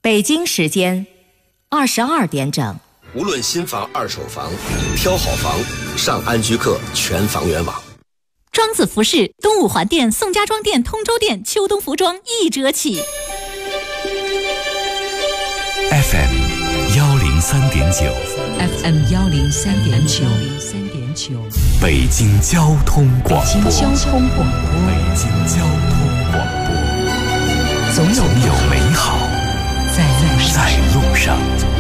北京时间22点整。 无论新房、二手房，挑好房，上安居客全房源网。 庄子服饰东五环店、宋家庄店、通州店秋冬服装1折起。 FM 103.9 FM 103.9 北京交通广播。 北京交通广播，总有美好在路上。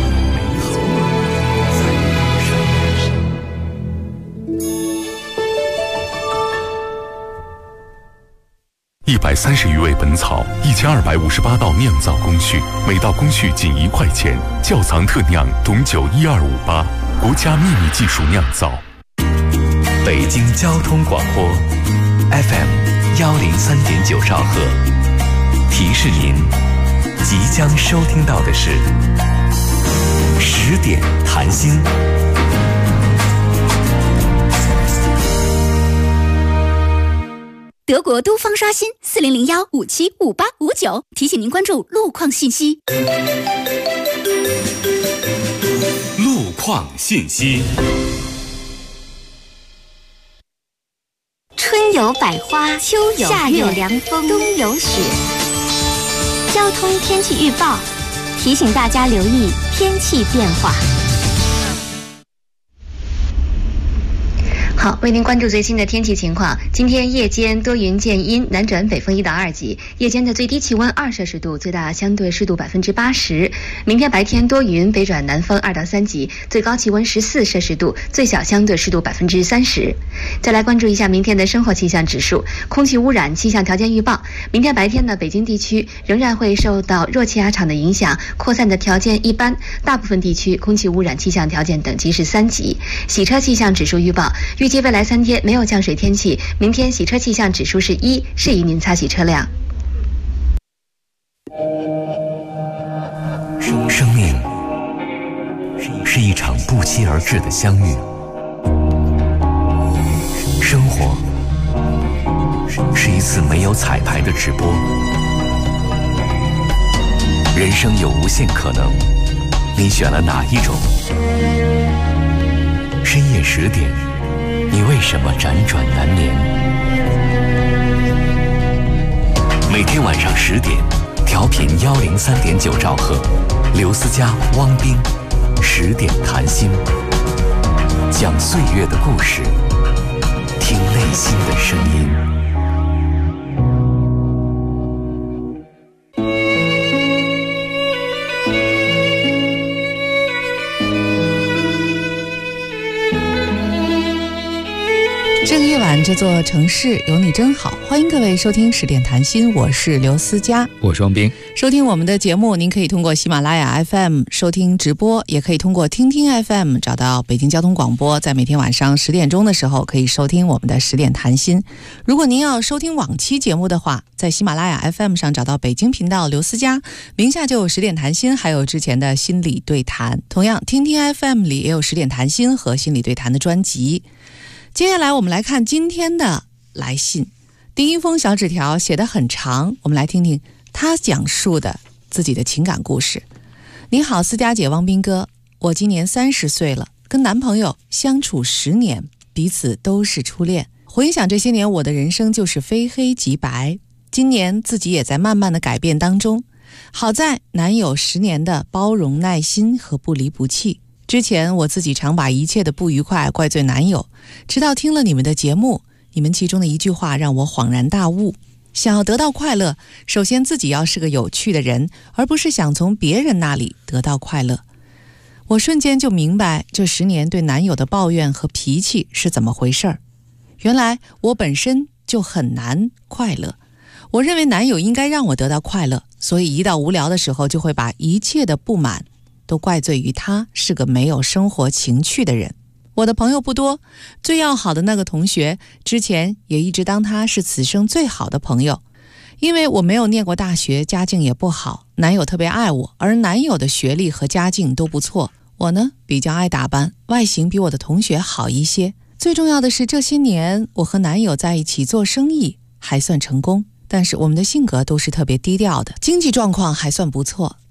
130余味本草，1258道酿造工序，每道工序仅1块钱。窖藏特酿董酒12588，国家秘密技术酿造。 北京交通广播 FM 103.9兆赫，提示您即将收听到的是10点谈心。 德国都方刷新4001575859，提醒您关注路况信息。 路况信息。 春有百花，秋有夏有凉风，冬有雪。交通天气预报提醒大家留意天气变化。 好，为您关注最新的天气情况。今天夜间多云见阴，南转北风1到2级，夜间的最低气温2摄氏度，最大相对湿度80%。明天白天多云，北转南风2到3级，最高气温14摄氏度，最小相对湿度30%。再来关注一下明天的生活气象指数。空气污染气象条件预报，明天白天呢，北京地区仍然会受到弱气压场的影响，扩散的条件一般，大部分地区空气污染气象条件等级是3级。洗车气象指数预报，预计未来3天没有降水天气，明天洗车气象指数是1，适宜您擦洗车辆。 生命是一场不期而至的相遇，生活是一次没有彩排的直播，人生有无限可能，你选了哪一种？深夜10点，你为什么辗转难眠？每天晚上10点，调频103.9兆赫，刘思佳、汪斌10点谈心，讲岁月的故事，听内心的声音。 这个夜晚，这座城市有你真好。欢迎各位收听10点谈心，我是刘思佳， 我是汪斌。 收听我们的节目，您可以通过喜马拉雅 FM 收听直播，也可以通过听听 FM 找到北京交通广播，在每天晚上10点钟的时候可以收听我们的10点谈心。如果您要收听往期节目的话，在喜马拉雅 FM 上找到北京频道刘思佳，名下就有10点谈心，还有之前的心理对谈。同样，听听 FM 里也有10点谈心和心理对谈的专辑。接下来我们来看今天的来信。第一封小纸条写得很长，我们来听听他讲述的自己的情感故事。你好，思佳姐、汪斌哥，我今年30岁了，跟男朋友相处10年，彼此都是初恋。回想这些年，我的人生就是非黑即白。今年自己也在慢慢的改变当中，好在男友10年的包容、耐心和不离不弃。之前我自己常把一切的不愉快怪罪男友，直到听了你们的节目，你们其中的一句话让我恍然大悟。想要得到快乐，首先自己要是个有趣的人，而不是想从别人那里得到快乐。我瞬间就明白这10年对男友的抱怨和脾气是怎么回事儿。原来我本身就很难快乐，我认为男友应该让我得到快乐，所以一到无聊的时候就会把一切的不满都怪罪于他是个没有生活情趣的人。我的朋友不多，最要好的那个同学之前也一直当他是此生最好的朋友。因为我没有念过大学，家境也不好，男友特别爱我，而男友的学历和家境都不错。我呢比较爱打扮，外形比我的同学好一些。最重要的是这些年我和男友在一起做生意还算成功，但是我们的性格都是特别低调的，经济状况还算不错，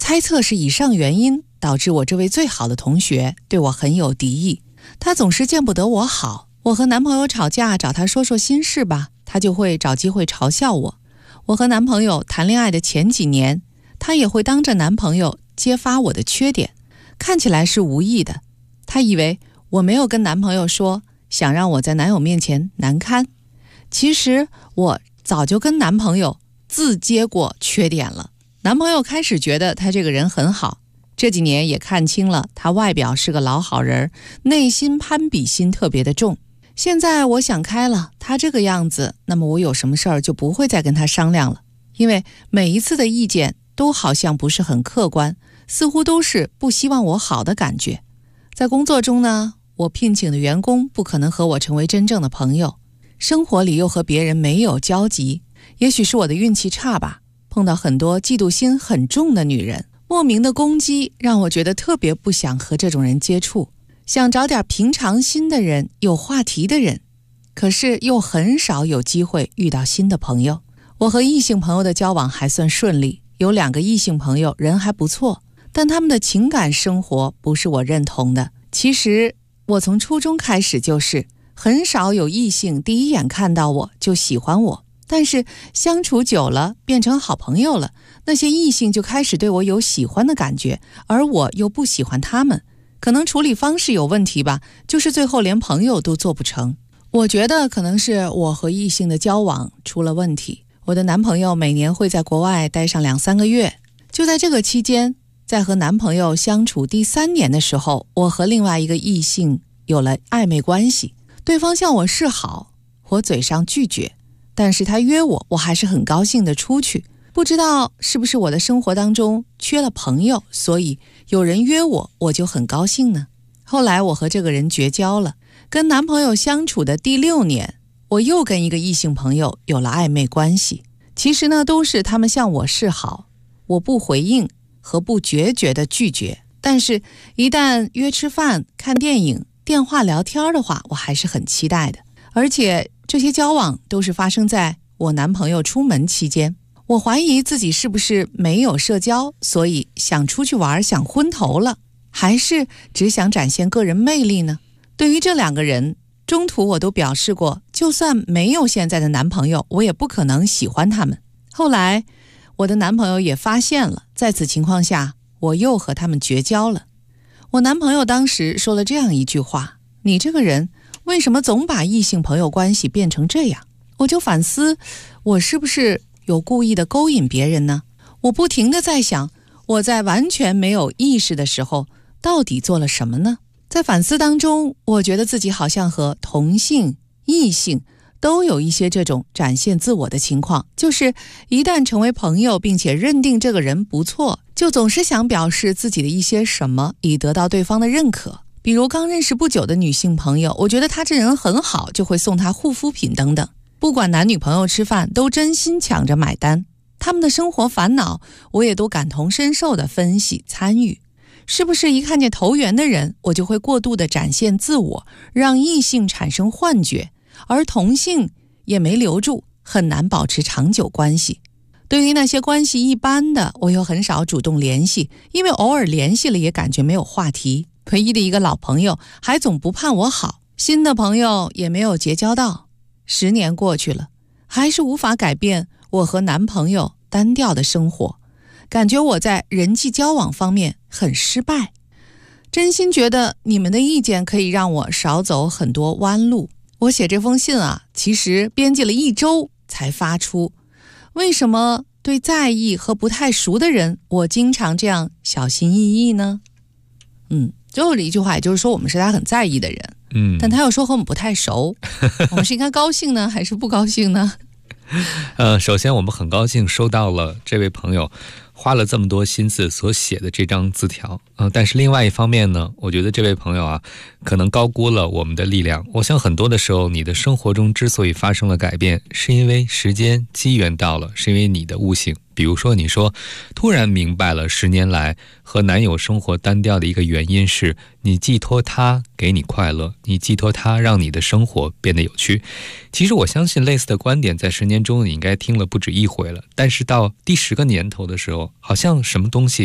猜测是以上原因导致我这位最好的同学对我很有敌意。他总是见不得我好，我和男朋友吵架找他说说心事吧，他就会找机会嘲笑我。我和男朋友谈恋爱的前几年，他也会当着男朋友揭发我的缺点，看起来是无意的。他以为我没有跟男朋友说，想让我在男友面前难堪。其实我早就跟男朋友自揭过缺点了。男朋友开始觉得他这个人很好，这几年也看清了他外表是个老好人，内心攀比心特别的重。现在我想开了，他这个样子，那么我有什么事儿就不会再跟他商量了，因为每一次的意见都好像不是很客观，似乎都是不希望我好的感觉。在工作中呢，我聘请的员工不可能和我成为真正的朋友，生活里又和别人没有交集，也许是我的运气差吧，碰到很多嫉妒心很重的女人，莫名的攻击让我觉得特别不想和这种人接触，想找点平常心的人，有话题的人，可是又很少有机会遇到新的朋友。我和异性朋友的交往还算顺利，有2个异性朋友人还不错，但他们的情感生活不是我认同的。其实我从初中开始就是很少有异性第一眼看到我就喜欢我，但是相处久了变成好朋友了，那些异性就开始对我有喜欢的感觉，而我又不喜欢他们，可能处理方式有问题吧，就是最后连朋友都做不成。我觉得可能是我和异性的交往出了问题。我的男朋友每年会在国外待上2-3个月，就在这个期间，在和男朋友相处第3年的时候，我和另外一个异性有了暧昧关系。对方向我示好，我嘴上拒绝，但是他约我，我还是很高兴的出去。不知道是不是我的生活当中缺了朋友，所以有人约我，我就很高兴呢。后来我和这个人绝交了，跟男朋友相处的第6年，我又跟一个异性朋友有了暧昧关系。其实呢，都是他们向我示好，我不回应和不决绝的拒绝，但是一旦约吃饭、看电影、电话聊天的话，我还是很期待的。而且这些交往都是发生在我男朋友出门期间。我怀疑自己是不是没有社交，所以想出去玩，想昏头了，还是只想展现个人魅力呢？对于这2个人，中途我都表示过，就算没有现在的男朋友，我也不可能喜欢他们。后来我的男朋友也发现了，在此情况下，我又和他们绝交了。我男朋友当时说了这样一句话：你这个人为什么总把异性朋友关系变成这样？我就反思，我是不是有故意的勾引别人呢？我不停地在想，我在完全没有意识的时候到底做了什么呢？在反思当中，我觉得自己好像和同性、异性都有一些这种展现自我的情况，就是一旦成为朋友并且认定这个人不错，就总是想表示自己的一些什么，以得到对方的认可。比如刚认识不久的女性朋友，我觉得她这人很好，就会送她护肤品等等。不管男女朋友吃饭，都真心抢着买单。他们的生活烦恼，我也都感同身受的分析参与。是不是一看见投缘的人，我就会过度的展现自我，让异性产生幻觉，而同性也没留住，很难保持长久关系。对于那些关系一般的，我又很少主动联系，因为偶尔联系了也感觉没有话题。唯一的一个老朋友还总不盼我好，新的朋友也没有结交到。10年过去了，还是无法改变我和男朋友单调的生活，感觉我在人际交往方面很失败。真心觉得你们的意见可以让我少走很多弯路。我写这封信啊，其实编辑了1周才发出。为什么对在意和不太熟的人，我经常这样小心翼翼呢？最后的一句话，也就是说我们是他很在意的人，但他又说和我们不太熟，我们是应该高兴呢，还是不高兴呢？ 首先我们很高兴收到了这位朋友花了这么多心思所写的这张字条，但是另外一方面呢，我觉得这位朋友啊，可能高估了我们的力量。我想很多的时候，你的生活中之所以发生了改变，是因为时间机缘到了，是因为你的悟性。比如说你说突然明白了10年来和男友生活单调的一个原因是你寄托他给你快乐，你寄托他让你的生活变得有趣。其实我相信类似的观点在10年中你应该听了不止1回了，但是到第10个年头的时候，好像什么东西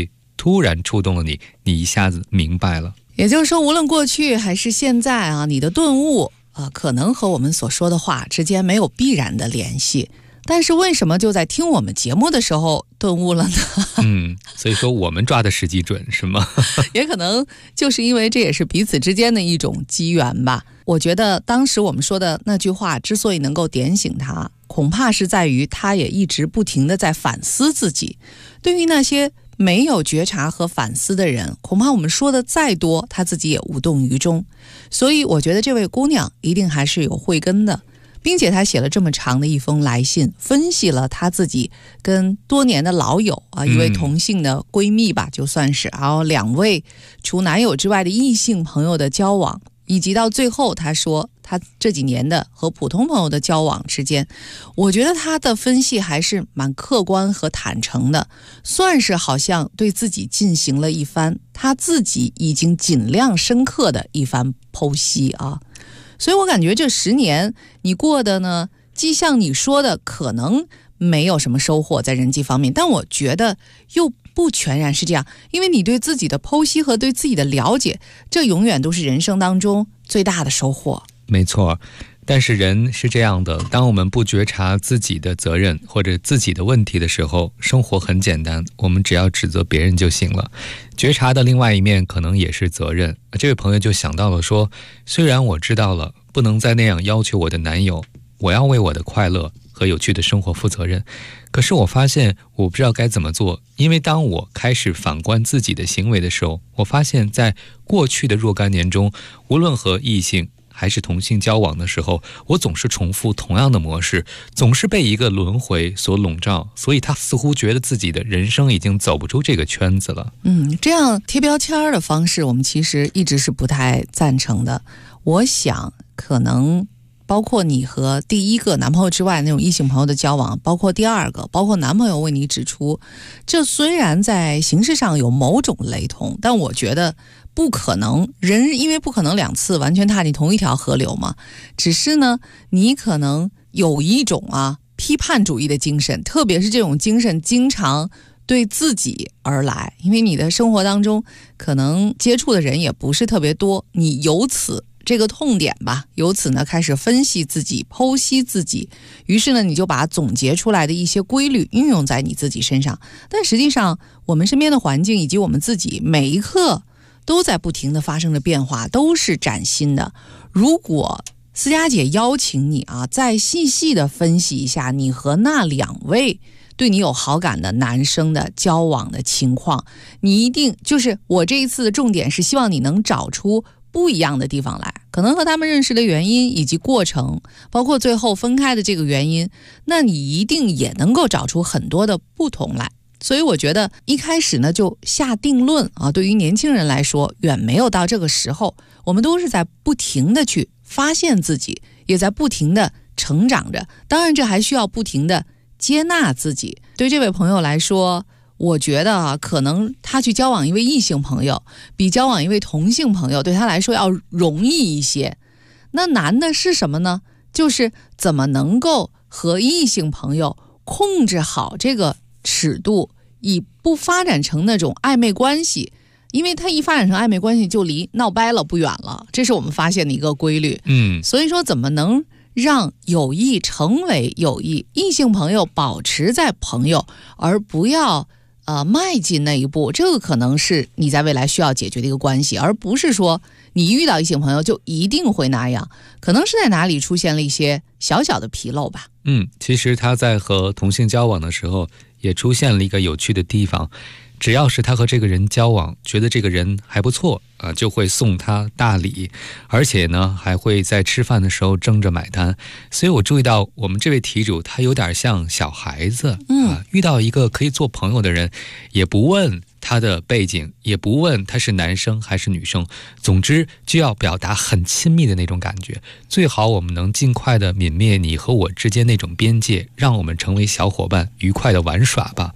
突然触动了你，你一下子明白了。 也就是说，无论过去还是现在啊，你的顿悟可能和我们所说的话之间没有必然的联系。但是为什么就在听我们节目的时候顿悟了呢？ 所以说我们抓的时机准是吗？ 也可能就是因为这也是彼此之间的一种机缘吧。我觉得当时我们说的那句话之所以能够点醒他，恐怕是在于他也一直不停地在反思自己。对于那些没有觉察和反思的人，恐怕我们说的再多，他自己也无动于衷。所以我觉得这位姑娘一定还是有慧根的，并且她写了这么长的一封来信，分析了她自己跟多年的老友一位同性的闺蜜吧，就算是，然后2位除男友之外的异性朋友的交往，以及到最后她说她这几年的和普通朋友的交往之间，我觉得她的分析还是蛮客观和坦诚的，算是好像对自己进行了一番她自己已经尽量深刻的一番剖析啊。所以我感觉这10年你过的呢，既像你说的可能没有什么收获在人际方面，但我觉得又不全然是这样，因为你对自己的剖析和对自己的了解，这永远都是人生当中最大的收获。 没错，但是人是这样的，当我们不觉察自己的责任或者自己的问题的时候，生活很简单，我们只要指责别人就行了。觉察的另外一面可能也是责任。这位朋友就想到了说，虽然我知道了不能再那样要求我的男友，我要为我的快乐和有趣的生活负责任，可是我发现我不知道该怎么做。因为当我开始反观自己的行为的时候，我发现在过去的若干年中，无论和异性还是同性交往的时候，我总是重复同样的模式，总是被一个轮回所笼罩，所以他似乎觉得自己的人生已经走不出这个圈子了。 这样贴标签的方式我们其实一直是不太赞成的。我想可能包括你和第一个男朋友之外那种异性朋友的交往，包括第二个，包括男朋友为你指出，这虽然在形式上有某种雷同，但我觉得不可能，人因为不可能2次完全踏进同一条河流嘛。只是呢，你可能有一种批判主义的精神，特别是这种精神经常对自己而来，因为你的生活当中可能接触的人也不是特别多，你由此这个痛点吧，由此呢开始分析自己，剖析自己，于是呢你就把总结出来的一些规律运用在你自己身上。但实际上我们身边的环境以及我们自己每一刻都在不停地发生着变化，都是崭新的。如果思佳姐邀请你再细细地分析一下你和那2位对你有好感的男生的交往的情况，你一定就是我这一次的重点是希望你能找出不一样的地方来，可能和他们认识的原因以及过程，包括最后分开的这个原因，那你一定也能够找出很多的不同来。所以我觉得一开始呢就下定论对于年轻人来说远没有到这个时候，我们都是在不停的去发现自己，也在不停的成长着，当然这还需要不停的接纳自己。对这位朋友来说，我觉得可能他去交往一位异性朋友比交往一位同性朋友对他来说要容易一些。那难的是什么呢？就是怎么能够和异性朋友控制好这个尺度，以不发展成那种暧昧关系，因为他一发展成暧昧关系就离闹掰了不远了，这是我们发现的一个规律。所以说怎么能让友谊成为友谊，异性朋友保持在朋友，而不要迈进那一步，这个可能是你在未来需要解决的一个关系，而不是说你遇到异性朋友就一定会那样，可能是在哪里出现了一些小小的纰漏吧。 其实他在和同性交往的时候也出现了一个有趣的地方，只要是他和这个人交往，觉得这个人还不错就会送他大礼，而且呢还会在吃饭的时候争着买单。所以我注意到我们这位题主他有点像小孩子遇到一个可以做朋友的人，也不问他的背景，也不问他是男生还是女生，总之就要表达很亲密的那种感觉。最好我们能尽快的泯灭你和我之间那种边界，让我们成为小伙伴，愉快的玩耍吧。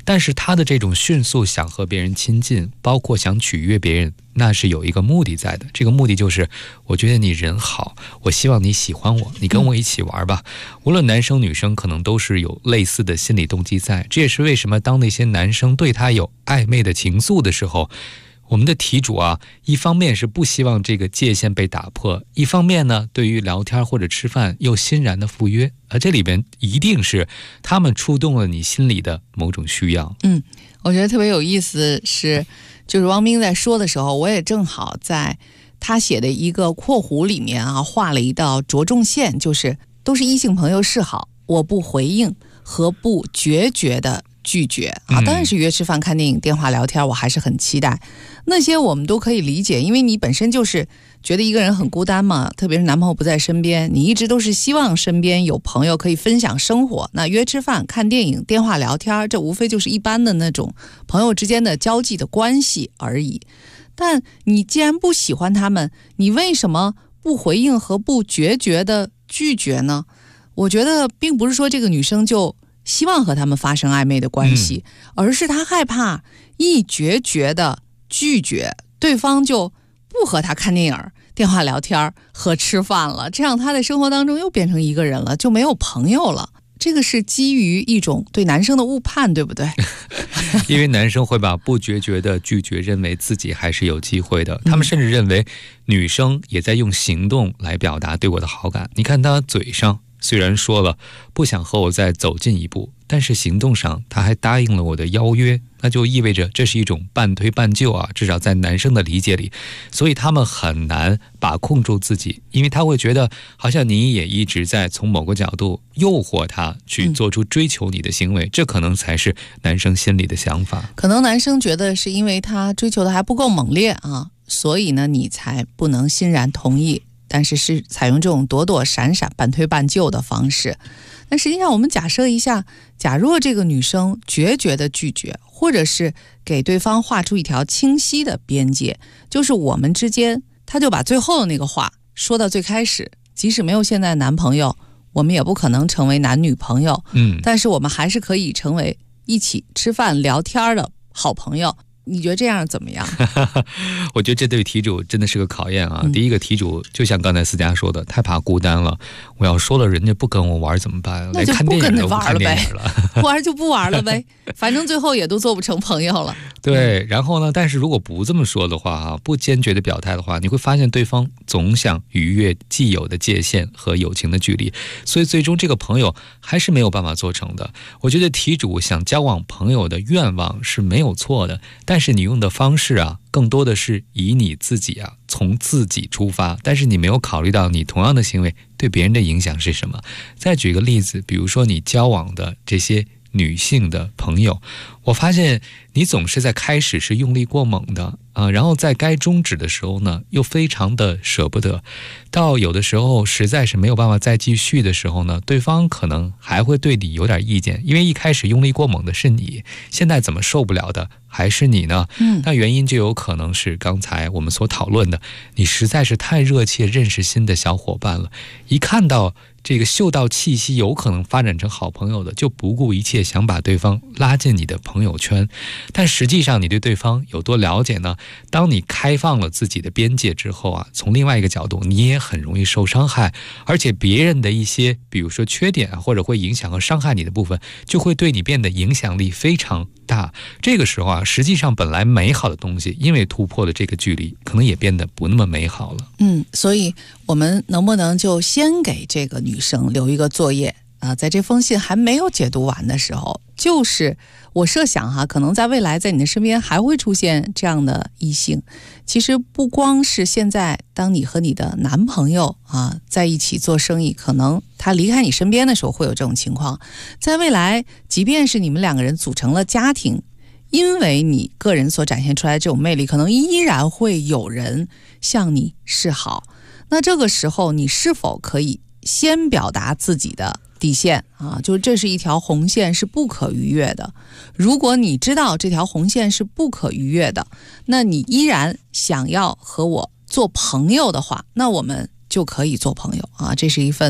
但是他的这种迅速想和别人亲近，包括想取悦别人，那是有一个目的在的。这个目的就是我觉得你人好，我希望你喜欢我，你跟我一起玩吧。无论男生女生可能都是有类似的心理动机在，这也是为什么当那些男生对他有暧昧的情愫的时候，我们的题主啊，一方面是不希望这个界限被打破，一方面呢，对于聊天或者吃饭又欣然的赴约，而这里边一定是他们触动了你心里的某种需要。 我觉得特别有意思是，就是汪冰在说的时候，我也正好在他写的一个括弧里面啊，画了一道着重线，就是都是异性朋友示好，我不回应和不决绝的拒绝啊，当然是约吃饭、看电影、电话聊天，我还是很期待。那些我们都可以理解，因为你本身就是觉得一个人很孤单嘛，特别是男朋友不在身边，你一直都是希望身边有朋友可以分享生活。那约吃饭、看电影、电话聊天，这无非就是一般的那种朋友之间的交际的关系而已。但你既然不喜欢他们，你为什么不回应和不决绝的拒绝呢？我觉得并不是说这个女生就希望和他们发生暧昧的关系，而是她害怕一决绝的拒绝，对方就不和她看电影、电话聊天和吃饭了，这样她的生活当中又变成一个人了，就没有朋友了。这个是基于一种对男生的误判，对不对？ 因为男生会把不决绝的拒绝认为自己还是有机会的，他们甚至认为女生也在用行动来表达对我的好感。你看他嘴上虽然说了不想和我再走近一步，但是行动上他还答应了我的邀约，那就意味着这是一种半推半就啊，至少在男生的理解里。所以他们很难把控住自己，因为他会觉得好像你也一直在从某个角度诱惑他去做出追求你的行为，这可能才是男生心里的想法。 可能男生觉得是因为他追求的还不够猛烈啊，所以呢你才不能欣然同意，但是是采用这种躲躲闪闪、半推半就的方式。但实际上我们假设一下，假若这个女生决绝的拒绝，或者是给对方画出一条清晰的边界，就是我们之间，她就把最后的那个话说到最开始，即使没有现在男朋友，我们也不可能成为男女朋友，但是我们还是可以成为一起吃饭聊天的好朋友。你觉得这样怎么样？ 我觉得这对题主真的是个考验啊。第一个题主就像刚才思佳说的，太怕孤单了，我要说了人家不跟我玩怎么办？ 那就不跟他玩了呗，玩就不玩了呗，反正最后也都做不成朋友了。 对，然后呢，但是如果不这么说的话，不坚决的表态的话，你会发现对方总想逾越既有的界限和友情的距离，所以最终这个朋友还是没有办法做成的。我觉得题主想交往朋友的愿望是没有错的，但是你用的方式啊，更多的是以你自己啊，从自己出发，但是你没有考虑到你同样的行为对别人的影响是什么。再举个例子，比如说你交往的这些女性的朋友，我发现你总是在开始是用力过猛的然后在该终止的时候呢，又非常的舍不得，到有的时候实在是没有办法再继续的时候呢，对方可能还会对你有点意见，因为一开始用力过猛的是你，现在怎么受不了的还是你呢？那原因就有可能是刚才我们所讨论的，你实在是太热切认识新的小伙伴了，一看到这个嗅到气息有可能发展成好朋友的，就不顾一切想把对方拉进你的朋友圈。但实际上你对对方有多了解呢？当你开放了自己的边界之后啊，从另外一个角度你也很容易受伤害，而且别人的一些比如说缺点或者会影响和伤害你的部分，就会对你变得影响力非常大。这个时候啊，实际上本来美好的东西，因为突破了这个距离，可能也变得不那么美好了。 所以我们能不能就先给这个女生留一个作业啊？在这封信还没有解读完的时候，就是我设想可能在未来在你的身边还会出现这样的异性。其实不光是现在，当你和你的男朋友在一起做生意，可能他离开你身边的时候会有这种情况。在未来，即便是你们两个人组成了家庭，因为你个人所展现出来的这种魅力，可能依然会有人向你示好。那这个时候你是否可以先表达自己的底线就是这是一条红线，是不可逾越的。如果你知道这条红线是不可逾越的，那你依然想要和我做朋友的话，那我们就可以做朋友这是一份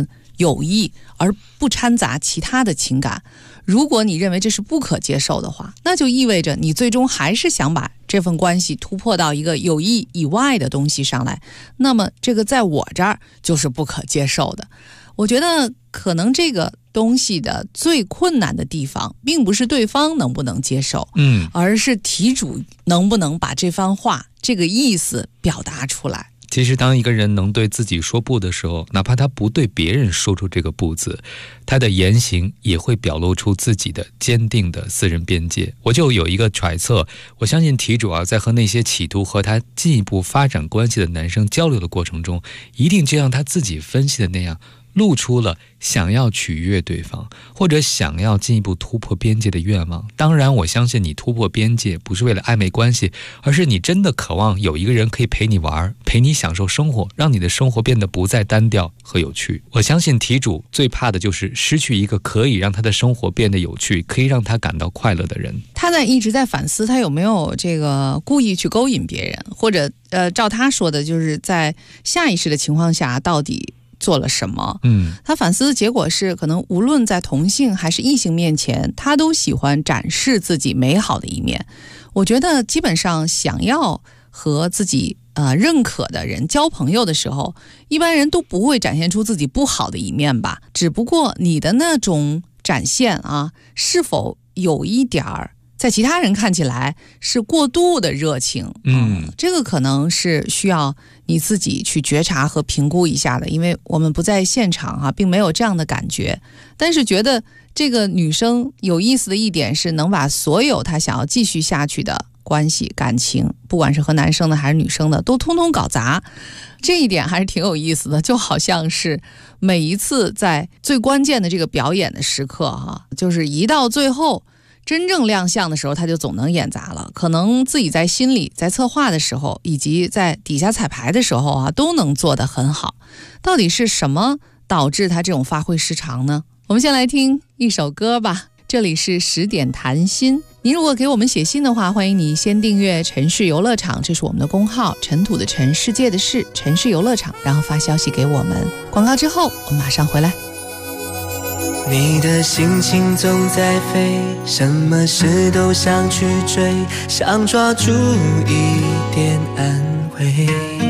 友谊，而不掺杂其他的情感。如果你认为这是不可接受的话，那就意味着你最终还是想把这份关系突破到一个友谊以外的东西上来，那么这个在我这儿就是不可接受的。我觉得可能这个东西的最困难的地方并不是对方能不能接受，而是题主能不能把这番话这个意思表达出来。 其实当一个人能对自己说不的时候，哪怕他不对别人说出这个不字，他的言行也会表露出自己的坚定的私人边界。我就有一个揣测，我相信题主啊，在和那些企图和他进一步发展关系的男生交流的过程中，一定就像他自己分析的那样，露出了想要取悦对方或者想要进一步突破边界的愿望。当然我相信你突破边界不是为了暧昧关系，而是你真的渴望有一个人可以陪你玩，陪你享受生活，让你的生活变得不再单调和有趣。我相信题主最怕的就是失去一个可以让他的生活变得有趣，可以让他感到快乐的人。 他一直在反思他有没有这个故意去勾引别人，或者照他说的就是在下意识的情况下到底做了什么。他反思的结果是，可能无论在同性还是异性面前，他都喜欢展示自己美好的一面。我觉得基本上想要和自己认可的人交朋友的时候，一般人都不会展现出自己不好的一面吧，只不过你的那种展现啊，是否有一点儿在其他人看起来是过度的热情，这个可能是需要你自己去觉察和评估一下的，因为我们不在现场啊，并没有这样的感觉。但是觉得这个女生有意思的一点是，能把所有她想要继续下去的关系感情，不管是和男生的还是女生的，都通通搞砸。这一点还是挺有意思的，就好像是每一次在最关键的这个表演的时刻哈，就是一到最后真正亮相的时候，他就总能演砸了。可能自己在心里在策划的时候，以及在底下彩排的时候啊，都能做得很好。到底是什么导致他这种发挥失常呢？我们先来听一首歌吧。这里是10点谈心。您如果给我们写信的话，欢迎你先订阅城市游乐场，这是我们的公号，尘土的尘，世界的世，城市游乐场，然后发消息给我们。广告之后我们马上回来。 你的心情总在飞，什么事都想去追，想抓住一点安慰。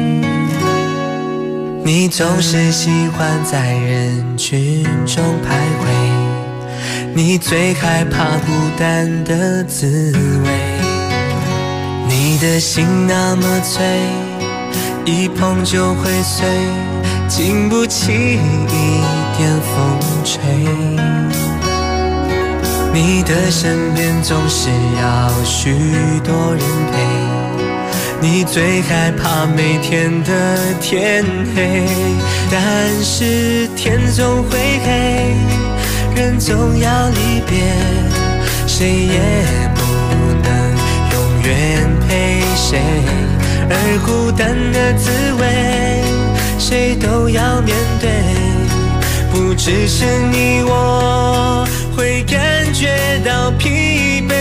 你总是喜欢在人群中徘徊，你最害怕孤单的滋味。你的心那么脆，一碰就会碎，经不起一点风吹。你的身边总是要许多人陪，你最害怕每天的天黑。但是天总会黑，人总要离别，谁也不能永远陪谁。而孤单的滋味，谁都要面对，不只是你我会感觉到疲惫。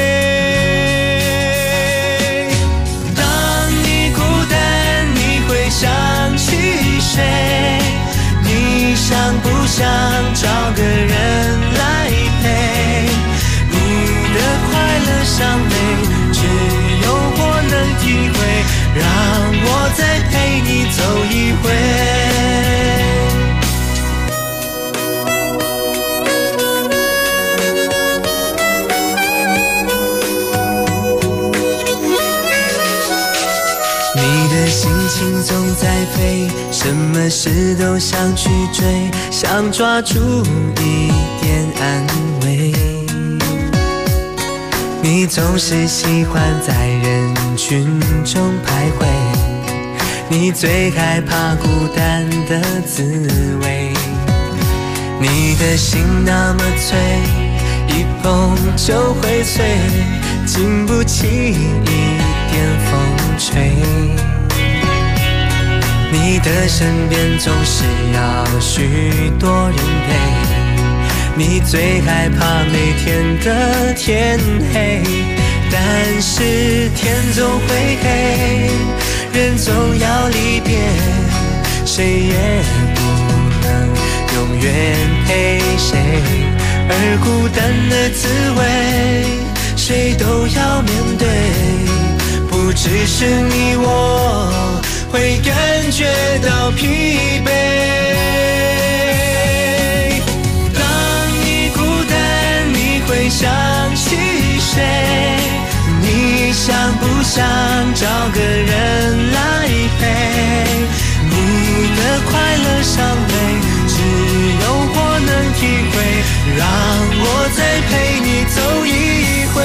当你孤单，你会想起谁？你想不想找个人来陪？你的快乐伤悲，只有我能体会，让我再陪你走一回。心情总在飞，什么事都想去追，想抓住一点安慰。你总是喜欢在人群中徘徊，你最害怕孤单的滋味。你的心那么脆，一碰就会碎，经不起一点风吹。你的身边总是要许多人陪，你最害怕每天的天黑。但是天总会黑，人总要离别，谁也不能永永远陪谁，而孤单的滋味谁都要面对，不只是你我会感觉到疲惫。当你孤单你会想起谁，你想不想找个人来陪，你的快乐伤悲只有我能体会，让我再陪你走一回。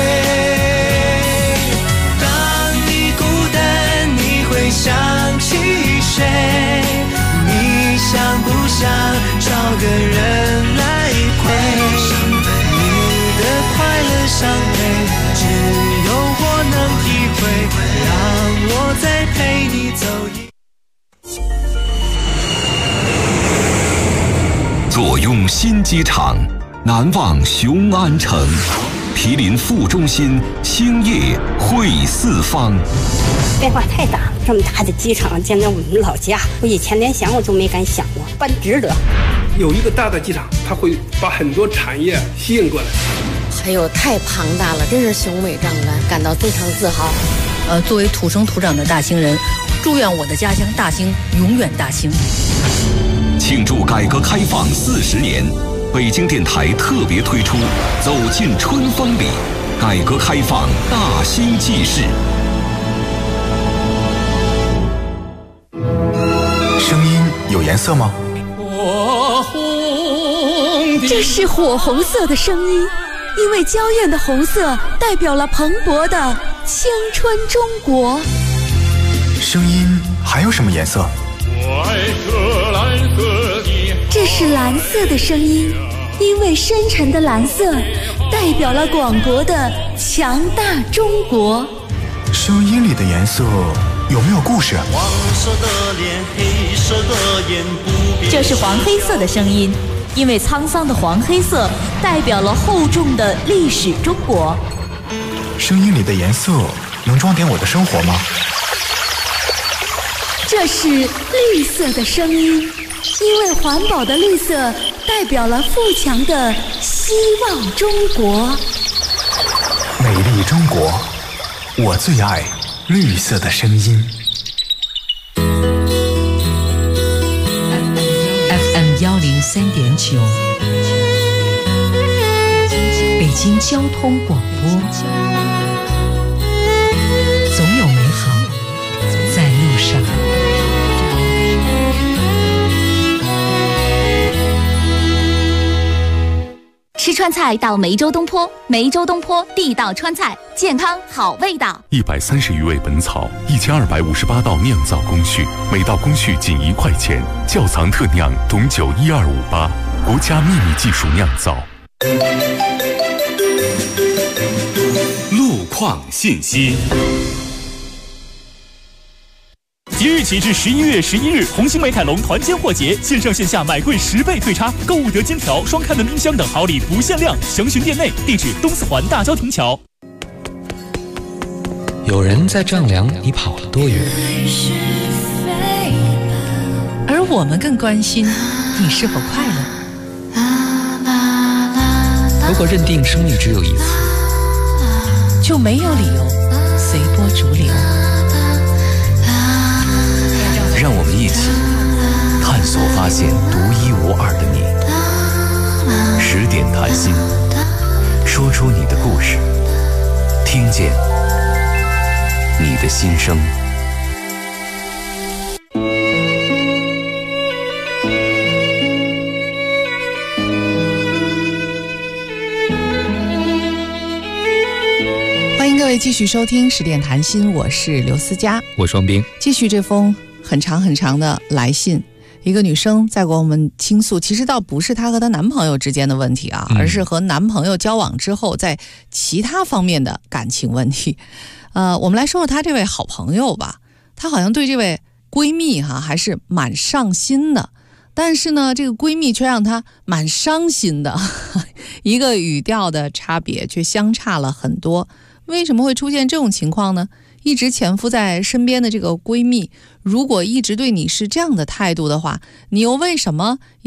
当你孤单你会想起谁，你想不想找个人来陪，你的快乐伤悲只有我能体会，让我再陪你走一。 坐拥新机场，难忘雄安城，毗邻副中心，兴业汇四方。 变化太大，这么大的机场建在我们老家，我以前连想我都没敢想过，办值得。 有一个大的机场，它会把很多产业吸引过来。 哎呦，太庞大了，真是雄伟壮观，感到非常自豪。 作为土生土长的大兴人，祝愿我的家乡大兴永远大兴。 庆祝改革开放40年，北京电台特别推出《走进春风里》，改革开放大兴纪事。 声音有颜色吗？ 这是火红色的声音，因为娇艳的红色代表了蓬勃的青春中国。 声音还有什么颜色？ 这是蓝色的声音，因为深沉的蓝色代表了广博的强大中国。 声音里的颜色有没有故事？ 黄色的脸，黑色的眼，不变。 这是黄黑色的声音，因为沧桑的黄黑色代表了厚重的历史中国。 声音里的颜色能装点我的生活吗？ 这是绿色的声音，因为环保的绿色代表了富强的希望中国。 美丽中国，我最爱绿色的声音。 FM 103.9，北京交通广播，总有美好在路上。 吃川菜到梅州东坡，梅州东坡地道川菜，健康好味道。 130余味本草，1258道酿造工序，每道工序仅1块钱，窖藏特酿董酒12588，国家秘密技术酿造。 路况信息。 即日起至11月11日，红星美凯龙团建货节，线上线下买贵10倍退差，购物得金条、双开门冰箱等好礼不限量，详询店内。地址：东四环大郊亭桥。 有人在丈量你跑了多远， 而我们更关心你是否快乐。 如果认定生命只有一次， 就没有理由随波逐流。 让我们一起探索发现独一无二的你。10点谈心，说出你的故事，听见你的心声。 欢迎各位继续收听10点谈心，我是刘思佳， 我双冰。 继续这封很长很长的来信，一个女生在给我们倾诉，其实倒不是她和她男朋友之间的问题啊，而是和男朋友交往之后在其他方面的感情问题。我们来说说她这位好朋友吧，她好像对这位闺蜜还是蛮上心的，但是呢，这个闺蜜却让她蛮伤心的，一个语调的差别却相差了很多。为什么会出现这种情况呢？一直潜伏在身边的这个闺蜜，如果一直对你是这样的态度的话，你又为什么要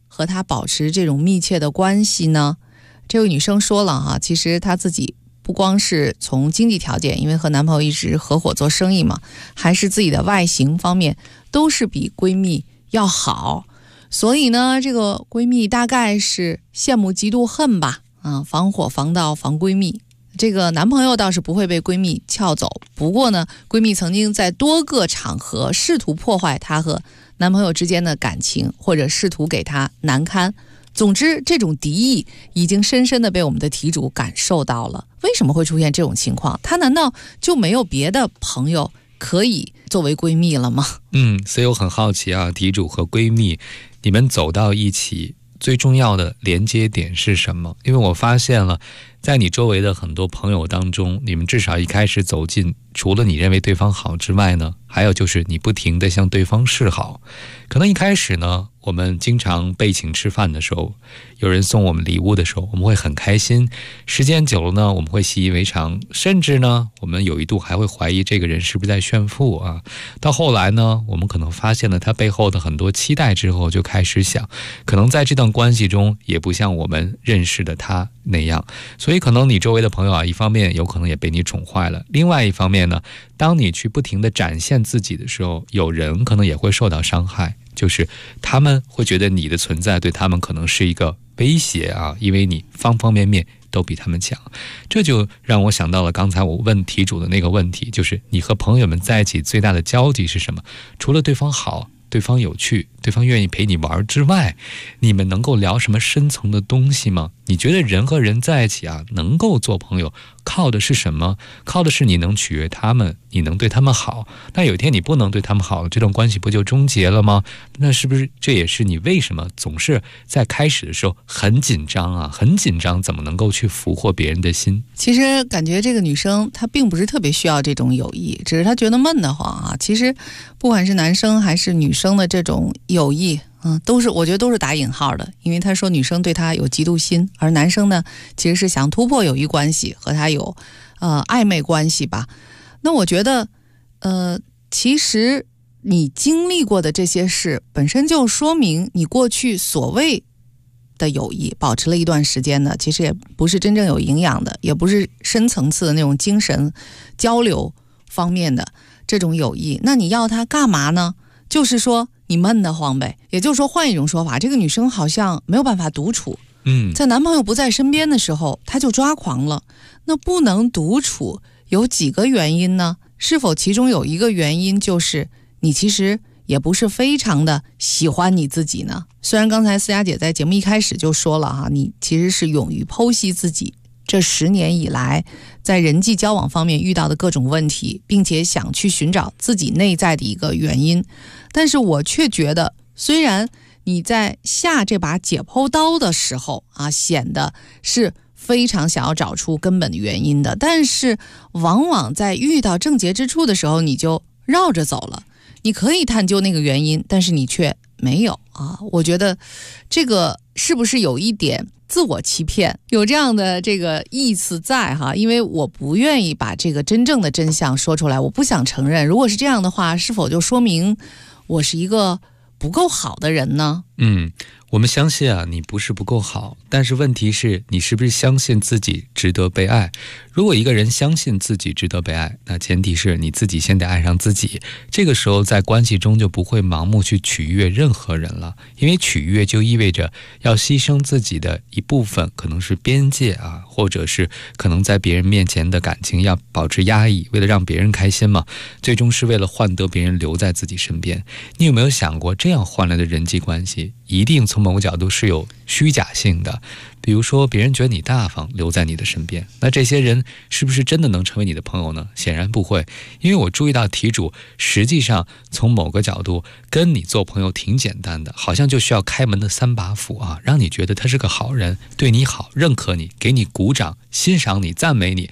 和他保持这种密切的关系呢？这位女生说了哈，其实她自己不光是从经济条件，因为和男朋友一直合伙做生意嘛，还是自己的外形方面都是比闺蜜要好。所以呢，这个闺蜜大概是羡慕嫉妒恨吧，防火防盗防闺蜜。这个男朋友倒是不会被闺蜜撬走，不过呢，闺蜜曾经在多个场合试图破坏她和男朋友之间的感情，或者试图给她难堪。总之，这种敌意已经深深地被我们的题主感受到了。为什么会出现这种情况？她难道就没有别的朋友可以作为闺蜜了吗？ 所以我很好奇啊，题主和闺蜜，你们走到一起最重要的连接点是什么？因为我发现了，在你周围的很多朋友当中，你们至少一开始走近，除了你认为对方好之外呢，还有就是你不停地向对方示好。可能一开始呢，我们经常被请吃饭的时候，有人送我们礼物的时候，我们会很开心。时间久了呢，我们会习以为常，甚至呢，我们有一度还会怀疑这个人是不是在炫富啊。到后来呢，我们可能发现了他背后的很多期待之后，就开始想，可能在这段关系中也不像我们认识的他那样。所以可能你周围的朋友啊，一方面有可能也被你宠坏了，另外一方面呢，当你去不停地展现自己的时候，有人可能也会受到伤害，就是他们会觉得你的存在对他们可能是一个威胁啊，因为你方方面面都比他们强。这就让我想到了刚才我问题主的那个问题，就是你和朋友们在一起最大的交集是什么？除了对方好，对方有趣，对方愿意陪你玩之外，你们能够聊什么深层的东西吗？你觉得人和人在一起啊，能够做朋友，靠的是什么？靠的是你能取悦他们，你能对他们好。那有一天你不能对他们好了，这段关系不就终结了吗？那是不是这也是你为什么总是在开始的时候很紧张啊？很紧张，怎么能够去俘获别人的心？ 其实感觉这个女生她并不是特别需要这种友谊，只是她觉得闷得慌啊。其实不管是男生还是女生的这种友谊，我觉得都是打引号的，因为他说女生对他有嫉妒心，而男生呢其实是想突破友谊关系，和他有暧昧关系吧。那我觉得其实你经历过的这些事本身就说明你过去所谓的友谊保持了一段时间的，其实也不是真正有营养的，也不是深层次的那种精神交流方面的这种友谊。那你要他干嘛呢？就是说你闷得慌呗。也就是说，换一种说法，这个女生好像没有办法独处，在男朋友不在身边的时候她就抓狂了。那不能独处有几个原因呢？是否其中有一个原因就是你其实也不是非常的喜欢你自己呢？虽然刚才思雅姐在节目一开始就说了你其实是勇于剖析自己这10年以来在人际交往方面遇到的各种问题，并且想去寻找自己内在的一个原因，但是我却觉得，虽然你在下这把解剖刀的时候显得是非常想要找出根本的原因的，但是往往在遇到症结之处的时候，你就绕着走了。你可以探究那个原因，但是你却没有我觉得这个是不是有一点自我欺骗，有这样的这个意思在因为我不愿意把这个真正的真相说出来，我不想承认。如果是这样的话，是否就说明我是一个不够好的人呢？ 我们相信你不是不够好，但是问题是你是不是相信自己值得被爱？如果一个人相信自己值得被爱，那前提是你自己先得爱上自己。这个时候在关系中就不会盲目去取悦任何人了，因为取悦就意味着要牺牲自己的一部分，可能是边界或者是可能在别人面前的感情要保持压抑，为了让别人开心嘛，最终是为了换得别人留在自己身边。你有没有想过，这样换来的人际关系一定从某个角度是有虚假性的？比如说别人觉得你大方，留在你的身边，那这些人是不是真的能成为你的朋友呢？显然不会。因为我注意到题主实际上从某个角度跟你做朋友挺简单的，好像就需要开门的3把斧让你觉得他是个好人，对你好，认可你，给你鼓掌，欣赏你，赞美你，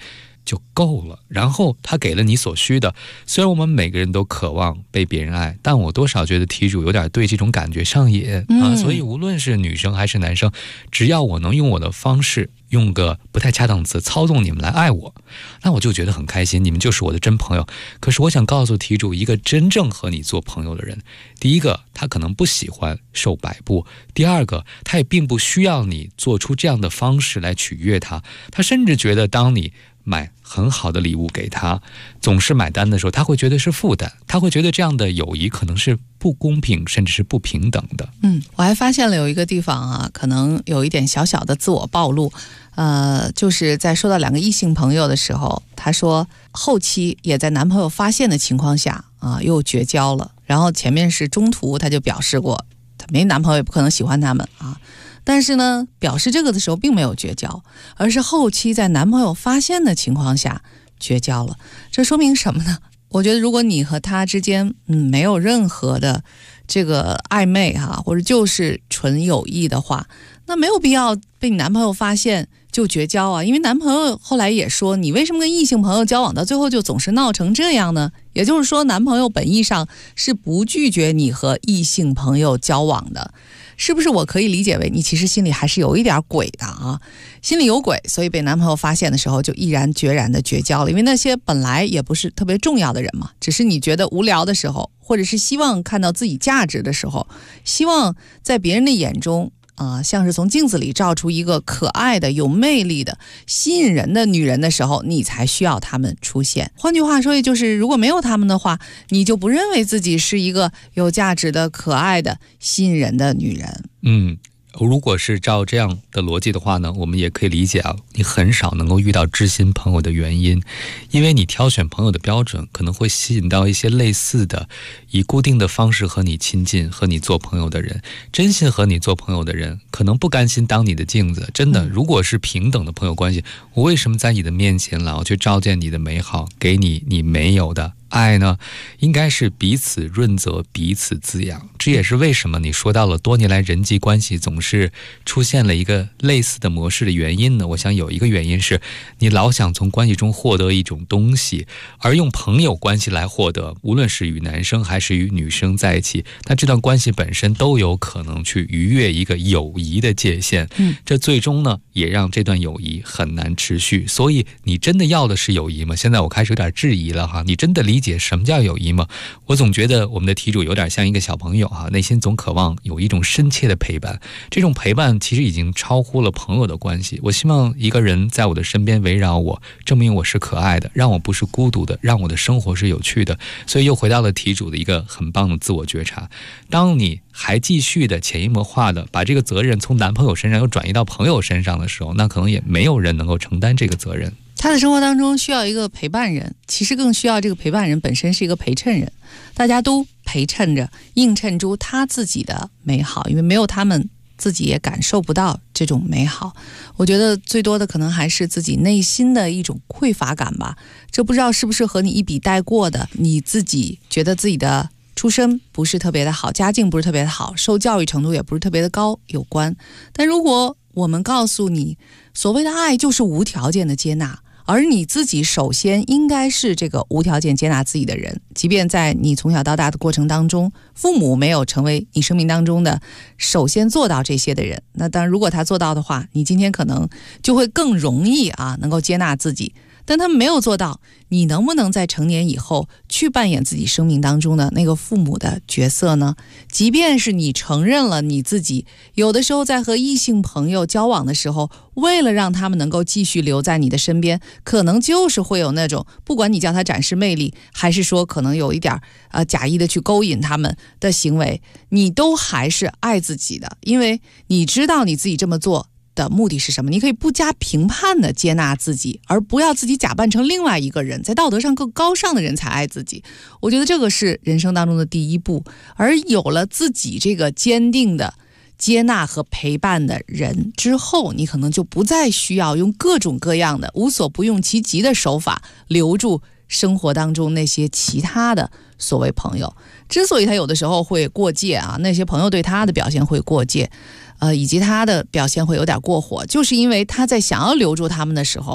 就够了，然后他给了你所需的。虽然我们每个人都渴望被别人爱，但我多少觉得题主有点对这种感觉上瘾啊。所以无论是女生还是男生，只要我能用我的方式，用个不太恰当的词操纵你们来爱我，那我就觉得很开心，你们就是我的真朋友。可是我想告诉题主，一个真正和你做朋友的人，第一个他可能不喜欢受摆布，第二个他也并不需要你做出这样的方式来取悦他，他甚至觉得当你买很好的礼物给他，总是买单的时候，他会觉得是负担，他会觉得这样的友谊可能是不公平，甚至是不平等的。 我还发现了有一个地方啊，可能有一点小小的自我暴露，就是在收到2个异性朋友的时候，他说后期也在男朋友发现的情况下啊，又绝交了。然后前面是中途他就表示过，他没男朋友也不可能喜欢他们啊。但是呢，表示这个的时候并没有绝交，而是后期在男朋友发现的情况下绝交了。这说明什么呢？我觉得如果你和他之间没有任何的这个暧昧或者就是纯友谊的话，那没有必要被你男朋友发现就绝交啊。因为男朋友后来也说，你为什么跟异性朋友交往到最后就总是闹成这样呢？也就是说，男朋友本意上是不拒绝你和异性朋友交往的。是不是我可以理解为你其实心里还是有一点鬼的啊？心里有鬼，所以被男朋友发现的时候就毅然决然的绝交了。因为那些本来也不是特别重要的人嘛，只是你觉得无聊的时候，或者是希望看到自己价值的时候，希望在别人的眼中像是从镜子里照出一个可爱的、有魅力的、吸引人的女人的时候，你才需要他们出现。换句话说，也就是如果没有他们的话，你就不认为自己是一个有价值的、可爱的、吸引人的女人。 如果是照这样的逻辑的话呢，我们也可以理解你很少能够遇到知心朋友的原因，因为你挑选朋友的标准可能会吸引到一些类似的，以固定的方式和你亲近、和你做朋友的人。真心和你做朋友的人，可能不甘心当你的镜子。真的，如果是平等的朋友关系，我为什么在你的面前老去照见你的美好，给你你没有的爱呢？应该是彼此润泽，彼此滋养。这也是为什么你说到了多年来人际关系总是出现了一个类似的模式的原因呢？我想有一个原因是你老想从关系中获得一种东西，而用朋友关系来获得，无论是与男生还是与女生在一起，那这段关系本身都有可能去逾越一个友谊的界限。这最终呢也让这段友谊很难持续。所以你真的要的是友谊吗？现在我开始有点质疑了哈。你真的理解什么叫友谊吗？我总觉得我们的题主有点像一个小朋友内心总渴望有一种深切的陪伴。这种陪伴其实已经超乎了朋友的关系。我希望一个人在我的身边围绕我，证明我是可爱的，让我不是孤独的，让我的生活是有趣的。所以又回到了题主的一个很棒的自我觉察。当你还继续的潜移默化的把这个责任从男朋友身上又转移到朋友身上的时候，那可能也没有人能够承担这个责任。 他的生活当中需要一个陪伴人，其实更需要这个陪伴人本身是一个陪衬人，大家都陪衬着，映衬出他自己的美好，因为没有他们自己也感受不到这种美好。我觉得最多的可能还是自己内心的一种匮乏感吧。这不知道是不是和你一笔带过的，你自己觉得自己的出身不是特别的好，家境不是特别的好，受教育程度也不是特别的高有关。但如果我们告诉你，所谓的爱就是无条件的接纳，而你自己首先应该是这个无条件接纳自己的人，即便在你从小到大的过程当中，父母没有成为你生命当中的首先做到这些的人，那当然如果他做到的话，你今天可能就会更容易能够接纳自己。但他们没有做到，你能不能在成年以后去扮演自己生命当中的那个父母的角色呢？即便是你承认了你自己有的时候在和异性朋友交往的时候，为了让他们能够继续留在你的身边，可能就是会有那种不管你叫他展示魅力，还是说可能有一点假意的去勾引他们的行为，你都还是爱自己的，因为你知道你自己这么做的目的是什么。你可以不加评判的接纳自己，而不要自己假扮成另外一个人，在道德上更高尚的人才爱自己。我觉得这个是人生当中的第一步。而有了自己这个坚定的接纳和陪伴的人之后，你可能就不再需要用各种各样的无所不用其极的手法留住生活当中那些其他的所谓朋友。之所以他有的时候会过界那些朋友对他的表现会过界，以及他的表现会有点过火，就是因为他在想要留住他们的时候，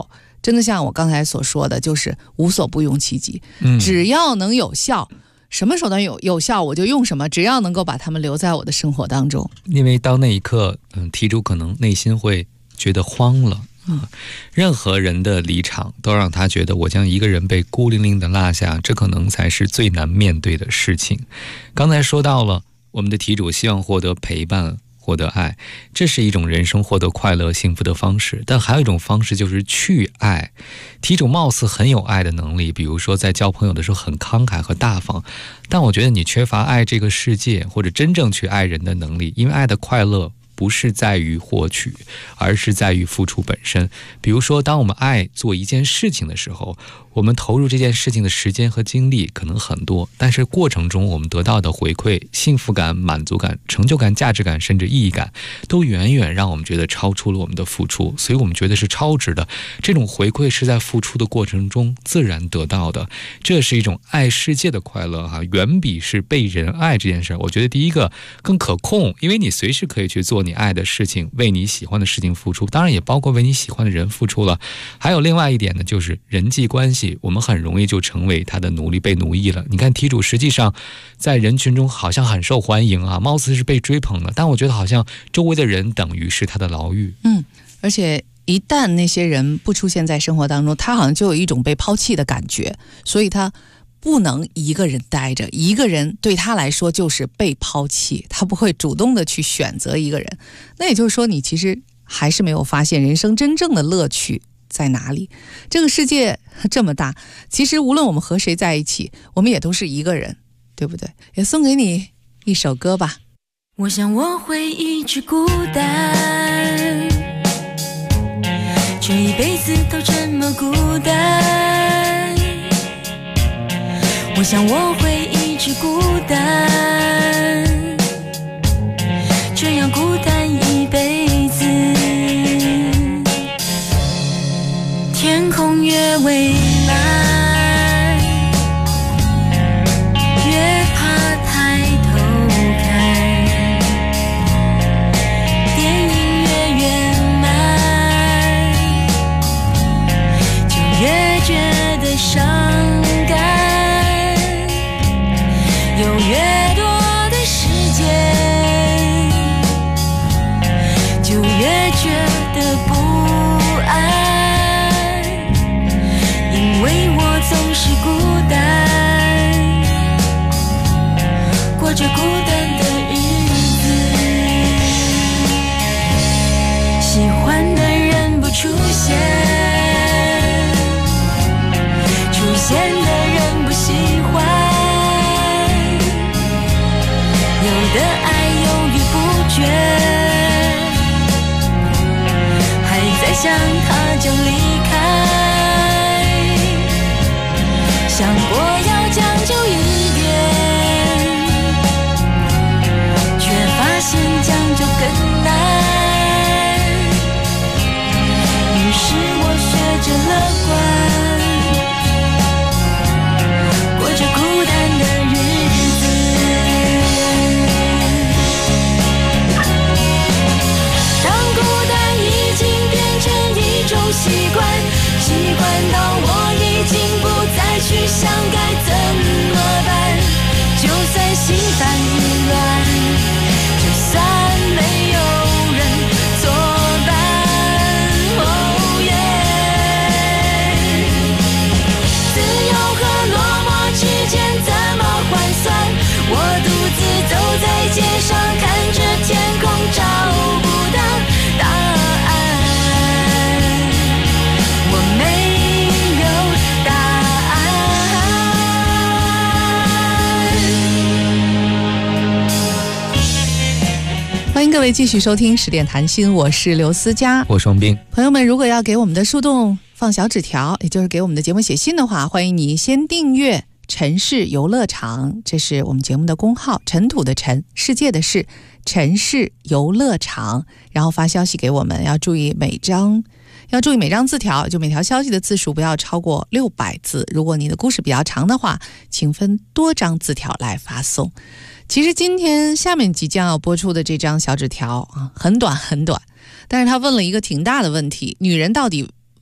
真的像我刚才所说的，就是无所不用其极，只要能有效，什么手段有效我就用什么，只要能够把他们留在我的生活当中。 因为到那一刻，题主可能内心会觉得慌了。任何人的离场都让他觉得我将一个人被孤零零的落下，这可能才是最难面对的事情。刚才说到了我们的题主希望获得陪伴，获得爱，这是一种人生获得快乐幸福的方式，但还有一种方式就是去爱。题主貌似很有爱的能力，比如说在交朋友的时候很慷慨和大方，但我觉得你缺乏爱这个世界或者真正去爱人的能力，因为爱的快乐不是在于获取，而是在于付出本身。比如说当我们爱做一件事情的时候，我们投入这件事情的时间和精力可能很多，但是过程中我们得到的回馈、幸福感、满足感、成就感、价值感甚至意义感都远远让我们觉得超出了我们的付出，所以我们觉得是超值的。这种回馈是在付出的过程中自然得到的，这是一种爱世界的快乐远比是被人爱这件事我觉得第一个更可控，因为你随时可以去做你爱的事情，为你喜欢的事情付出，当然也包括为你喜欢的人付出了。还有另外一点呢，就是人际关系，我们很容易就成为他的奴隶，被奴役了。你看题主实际上在人群中好像很受欢迎貌似是被追捧的，但我觉得好像周围的人等于是他的牢狱。 而且一旦那些人不出现在生活当中，他好像就有一种被抛弃的感觉，所以他不能一个人待着，一个人对他来说就是被抛弃，他不会主动的去选择一个人。那也就是说，你其实还是没有发现人生真正的乐趣在哪里。这个世界这么大，其实无论我们和谁在一起，我们也都是一个人，对不对？也送给你一首歌吧。 我想我会一直孤单，这一辈子都这么孤单。我想我会一直孤单，这样孤单一辈子。天空越蔚蓝，越怕抬头看，电影越圆满，就越觉得伤感，有越多的时间，就越觉得不安。因为我总是孤单，过着孤单的日子，喜欢的人不出现，出现的人不喜欢，有的爱犹豫不决，还在想他就离开。想过要将就一点，却发现将就更难。于是我学着乐观，过着孤单的日子。当孤单已经变成一种习惯，习惯到我已经不再去想该怎么办，就算心烦意乱，就算没有人作伴。自由和落寞之间怎么换算？我独自走在街上，看着天空，找不到答案。我没有答案。欢迎各位继续收听10点谈心，我是刘思佳， 我双冰。 朋友们，如果要给我们的树洞放小纸条，也就是给我们的节目写信的话，欢迎你先订阅尘世游乐场，这是我们节目的公号，尘土的尘，世界的世，尘世游乐场，然后发消息给我们，要注意每张字条，就每条消息的字数不要超过600字。如果你的故事比较长的话，请分多张字条来发送。其实今天下面即将要播出的这张小纸条很短很短，但是他问了一个挺大的问题：女人到底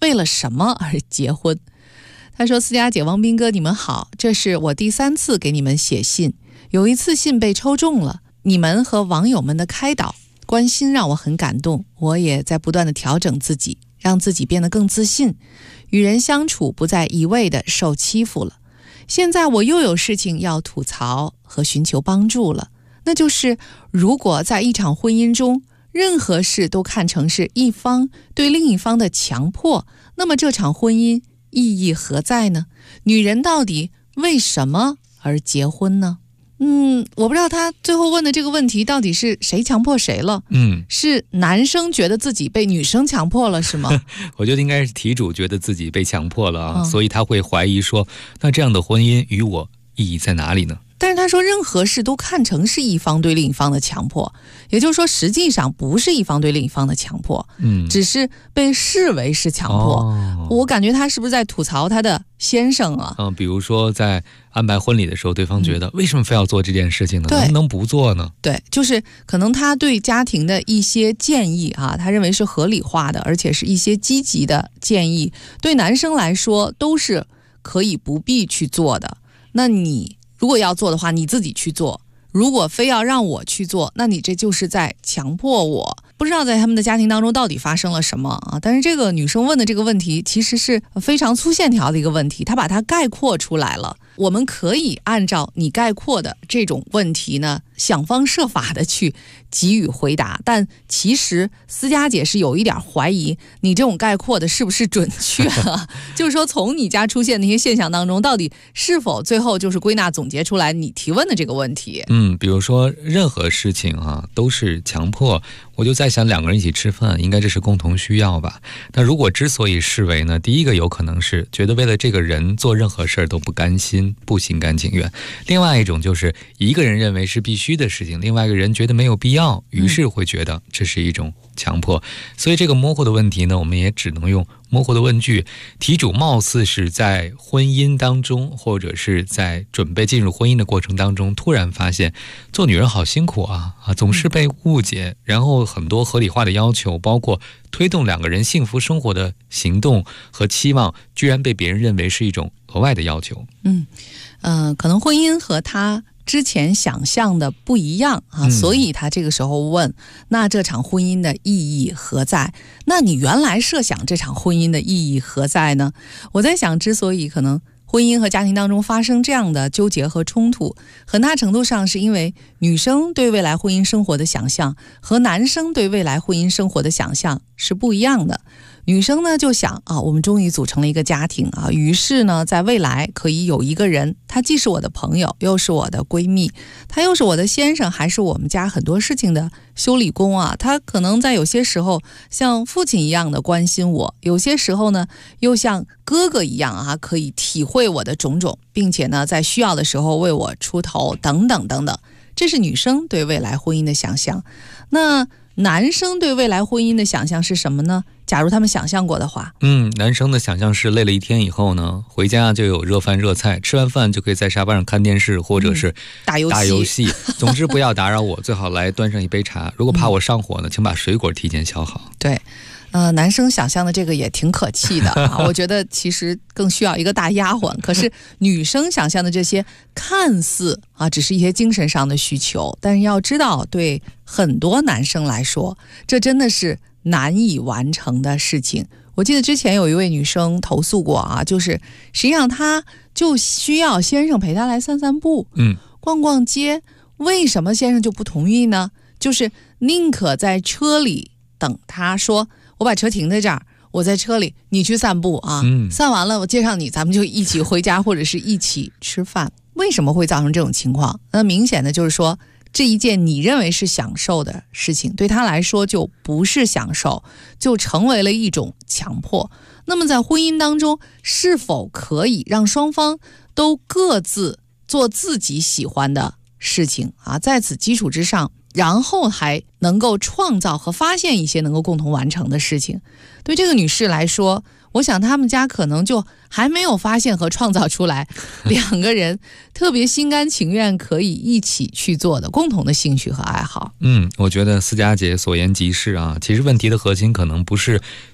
为了什么而结婚？他说，思佳姐、王斌哥，你们好，这是我第3次给你们写信，有一次信被抽中了，你们和网友们的开导关心让我很感动，我也在不断的调整自己，让自己变得更自信，与人相处不再一味的受欺负了。现在我又有事情要吐槽和寻求帮助了，那就是如果在一场婚姻中，任何事都看成是一方对另一方的强迫，那么这场婚姻意义何在呢？女人到底为什么而结婚呢？我不知道他最后问的这个问题到底是谁强迫谁了。是男生觉得自己被女生强迫了是吗？ 我觉得应该是题主觉得自己被强迫了啊，所以他会怀疑说，那这样的婚姻与我意义在哪里呢？ 但是他说任何事都看成是一方对另一方的强迫，也就是说实际上不是一方对另一方的强迫，只是被视为是强迫。我感觉他是不是在吐槽他的先生啊？ 比如说在安排婚礼的时候，对方觉得为什么非要做这件事情呢？能不能不做呢？ 对，就是可能他对家庭的一些建议啊，他认为是合理化的，而且是一些积极的建议，对男生来说都是可以不必去做的。那你如果要做的话，你自己去做，如果非要让我去做，那你这就是在强迫我。不知道在他们的家庭当中到底发生了什么啊？但是这个女生问的这个问题其实是非常粗线条的一个问题，她把它概括出来了。我们可以按照你概括的这种问题呢，想方设法的去给予回答，但其实思佳姐是有一点怀疑你这种概括的是不是准确啊？就是说从你家出现那些现象当中，到底是否最后就是归纳总结出来你提问的这个问题？ 比如说任何事情啊都是强迫，我就在想两个人一起吃饭，应该这是共同需要吧？那如果之所以视为呢，第一个有可能是觉得为了这个人做任何事儿都不甘心，不心甘情愿；另外一种就是一个人认为是必须的事情，另外一个人觉得没有必要，于是会觉得这是一种强迫。所以这个模糊的问题呢，我们也只能用模糊的问句。题主貌似是在婚姻当中，或者是在准备进入婚姻的过程当中，突然发现做女人好辛苦啊，总是被误解，然后很多合理化的要求，包括推动两个人幸福生活的行动和期望，居然被别人认为是一种额外的要求。 可能婚姻和他之前想象的不一样啊，所以他这个时候问，那这场婚姻的意义何在？那你原来设想这场婚姻的意义何在呢？我在想，之所以可能婚姻和家庭当中发生这样的纠结和冲突，很大程度上是因为女生对未来婚姻生活的想象和男生对未来婚姻生活的想象是不一样的。女生呢就想我们终于组成了一个家庭啊，于是呢在未来可以有一个人，他既是我的朋友，又是我的闺蜜，他又是我的先生，还是我们家很多事情的修理工啊。他可能在有些时候像父亲一样的关心我，有些时候呢又像哥哥一样啊，可以体会我的种种，并且呢在需要的时候为我出头，等等等等。这是女生对未来婚姻的想象。那男生对未来婚姻的想象是什么呢？假如他们想象过的话， 男生的想象是累了一天以后呢，回家就有热饭热菜，吃完饭就可以在沙发上看电视，或者是打游戏。总之不要打扰我，最好来端上一杯茶。如果怕我上火呢，请把水果提前削好。 对。男生想象的这个也挺可气的啊，我觉得其实更需要一个大丫鬟。可是女生想象的这些看似只是一些精神上的需求，但是要知道对很多男生来说，这真的是难以完成的事情。我记得之前有一位女生投诉过啊，就是实际上她就需要先生陪她来散散步，逛逛街。为什么先生就不同意呢？就是宁可在车里等他，说我把车停在这儿，我在车里，你去散步啊，散完了我接上你，咱们就一起回家，或者是一起吃饭。为什么会造成这种情况？那明显的就是说，这一件你认为是享受的事情，对他来说就不是享受，就成为了一种强迫。那么在婚姻当中，是否可以让双方都各自做自己喜欢的事情啊？在此基础之上，然后还能够创造和发现一些能够共同完成的事情。对这个女士来说，我想他们家可能就还没有发现和创造出来两个人特别心甘情愿可以一起去做的共同的兴趣和爱好。 我觉得思佳姐所言极是啊。其实问题的核心可能不是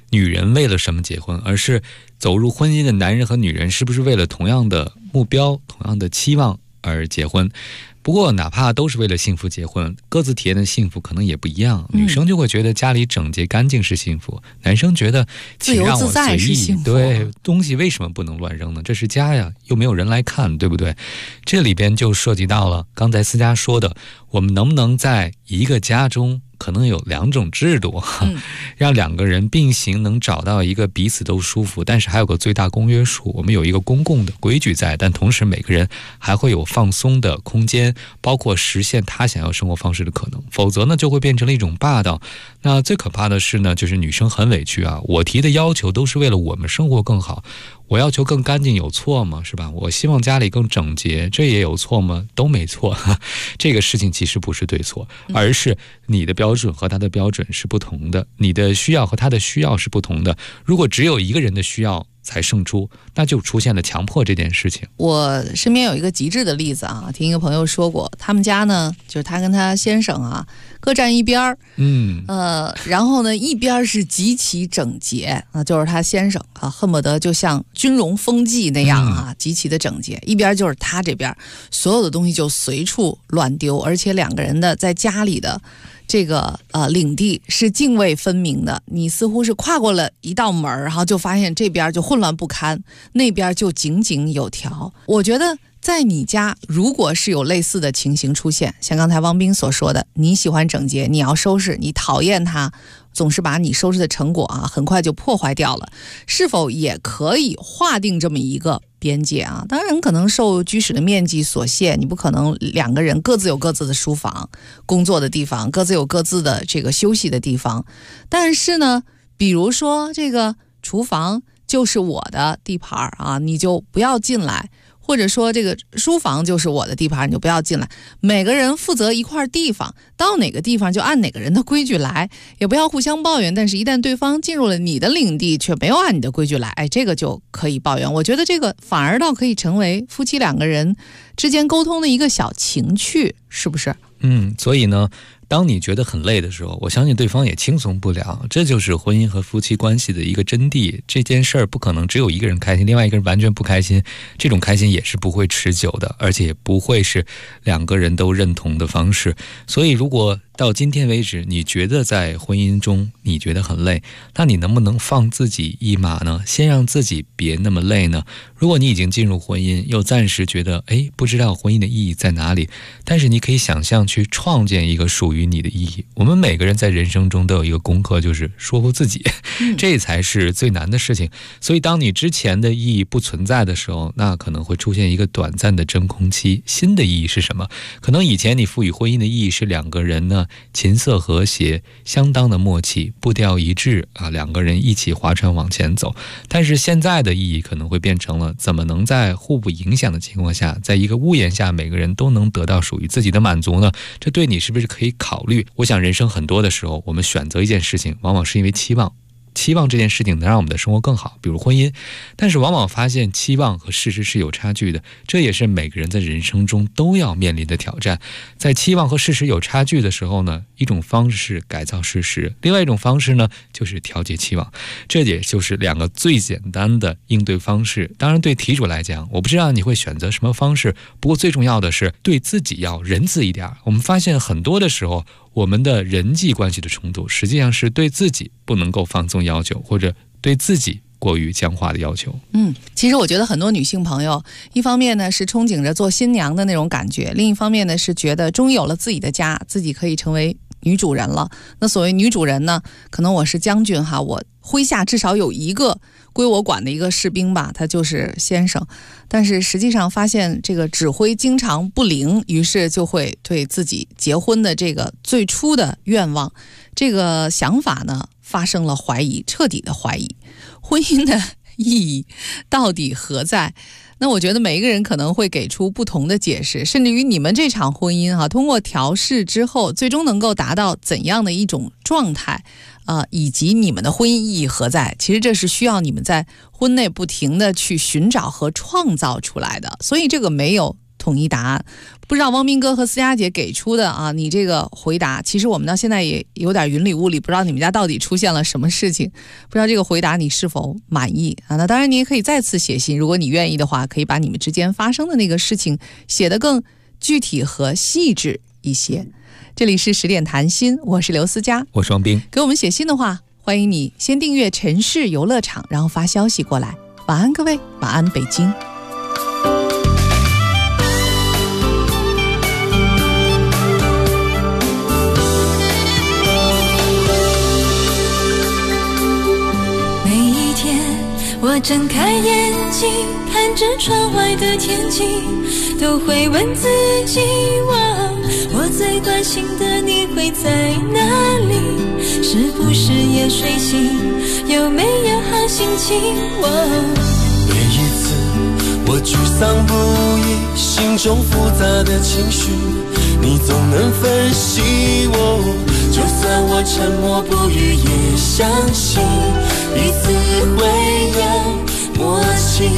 女人为了什么结婚，而是走入婚姻的男人和女人是不是为了同样的目标、同样的期望而结婚。不过哪怕都是为了幸福结婚，各自体验的幸福可能也不一样。女生就会觉得家里整洁干净是幸福，男生觉得自由自在是幸福。 对，东西为什么不能乱扔呢？这是家呀，又没有人来看，对不对？这里边就涉及到了刚才思佳说的，我们能不能在一个家中可能有2种制度，让2个人并行，能找到一个彼此都舒服，但是还有个最大公约数，我们有一个公共的规矩在，但同时每个人还会有放松的空间，包括实现他想要生活方式的可能。否则呢，就会变成了一种霸道。那最可怕的是呢，就是女生很委屈啊，我提的要求都是为了我们生活更好，我要求更干净有错吗？是吧？我希望家里更整洁，这也有错吗？都没错。这个事情其实不是对错，而是你的标准和他的标准是不同的，你的需要和他的需要是不同的。如果只有一个人的需要才胜出，那就出现了强迫这件事情。 我身边有一个极致的例子啊，听一个朋友说过，他们家呢，就是他跟他先生啊，各站一边儿，然后呢，一边是极其整洁啊，就是他先生啊，恨不得就像军容风纪那样啊，极其的整洁；一边就是他这边，所有的东西就随处乱丢，而且2个人的在家里的这个领地是泾渭分明的，你似乎是跨过了一道门，然后就发现这边就混乱不堪，那边就井井有条。我觉得在你家如果是有类似的情形出现，像刚才汪斌所说的，你喜欢整洁，你要收拾，你讨厌它总是把你收拾的成果啊很快就破坏掉了，是否也可以划定这么一个边界啊？当然可能受居室的面积所限，你不可能2个人各自有各自的书房、工作的地方，各自有各自的这个休息的地方。但是呢，比如说这个厨房就是我的地盘啊，你就不要进来。或者说这个书房就是我的地盘，你就不要进来。每个人负责一块地方，到哪个地方就按哪个人的规矩来，也不要互相抱怨。但是一旦对方进入了你的领地，却没有按你的规矩来，这个就可以抱怨。我觉得这个反而倒可以成为夫妻2个人之间沟通的一个小情趣，是不是？ 所以呢，当你觉得很累的时候，我相信对方也轻松不了，这就是婚姻和夫妻关系的一个真谛。这件事儿不可能只有一个人开心，另外一个人完全不开心，这种开心也是不会持久的，而且也不会是2个人都认同的方式。所以如果到今天为止你觉得在婚姻中你觉得很累，那你能不能放自己一马呢？先让自己别那么累呢？如果你已经进入婚姻，又暂时觉得不知道婚姻的意义在哪里，但是你可以想象去创建一个属于你的意义。我们每个人在人生中都有一个功课，就是说服自己，这才是最难的事情。所以当你之前的意义不存在的时候，那可能会出现一个短暂的真空期。新的意义是什么？可能以前你赋予婚姻的意义是2个人呢琴瑟和谐，相当的默契，步调一致啊，2个人一起划船往前走。但是现在的意义可能会变成了，怎么能在互不影响的情况下，在一个屋檐下每个人都能得到属于自己的满足呢？这对你是不是可以考虑？我想人生很多的时候，我们选择一件事情往往是因为期望这件事情能让我们的生活更好，比如婚姻，但是往往发现期望和事实是有差距的，这也是每个人在人生中都要面临的挑战。在期望和事实有差距的时候呢，一种方式是改造事实，另外一种方式呢就是调节期望，这也就是2个最简单的应对方式。当然对题主来讲，我不知道你会选择什么方式，不过最重要的是对自己要仁慈一点。我们发现很多的时候，我们的人际关系的冲突实际上是对自己不能够放纵要求，或者对自己过于僵化的要求。 其实我觉得很多女性朋友，一方面呢是憧憬着做新娘的那种感觉，另一方面呢是觉得终于有了自己的家，自己可以成为女主人了。那所谓女主人呢，可能我是将军哈，我麾下至少有一个归我管的一个士兵吧，他就是先生。但是实际上发现这个指挥经常不灵，于是就会对自己结婚的这个最初的愿望，这个想法呢发生了怀疑，彻底的怀疑。婚姻的意义到底何在？那我觉得每一个人可能会给出不同的解释，甚至于你们这场婚姻通过调试之后，最终能够达到怎样的一种状态，以及你们的婚姻意义何在？其实这是需要你们在婚内不停的去寻找和创造出来的，所以这个没有统一答案。不知道汪斌哥和思佳姐给出的啊，你这个回答，其实我们到现在也有点云里雾里，不知道你们家到底出现了什么事情，不知道这个回答你是否满意啊？那当然，你也可以再次写信，如果你愿意的话，可以把你们之间发生的那个事情写得更具体和细致一些。这里是10点谈心，我是刘思佳， 我是汪斌。 给我们写信的话，欢迎你先订阅城市游乐场，然后发消息过来。晚安各位，晚安北京。 我睁开眼睛，看着窗外的天气，都会问自己，我最关心的你会在哪里？是不是也睡醒？有没有好心情？ 每一次我沮丧不已，心中复杂的情绪，你总能分析我。就算我沉默不语，也相信彼此会有默契。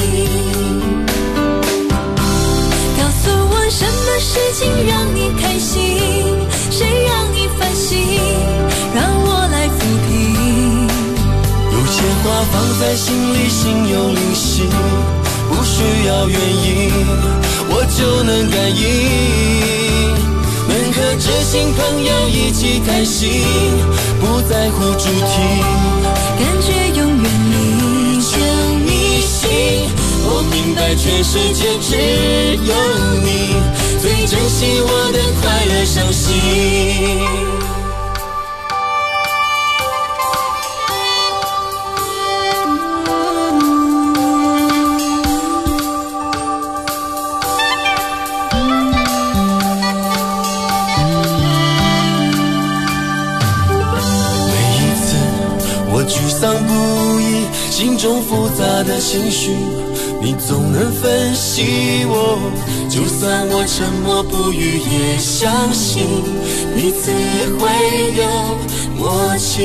告诉我什么事情让你开心，谁让你烦心，让我来抚平。 有些话放在心里，心有灵犀，不需要原因，我就能感应。能和知心朋友一起开心，不在乎主题， 感觉永远历久弥新。 我明白全世界只有你最珍惜我的快乐伤心。不已，心中复杂的情绪，你总能分析我。就算我沉默不语，也相信彼此会有默契。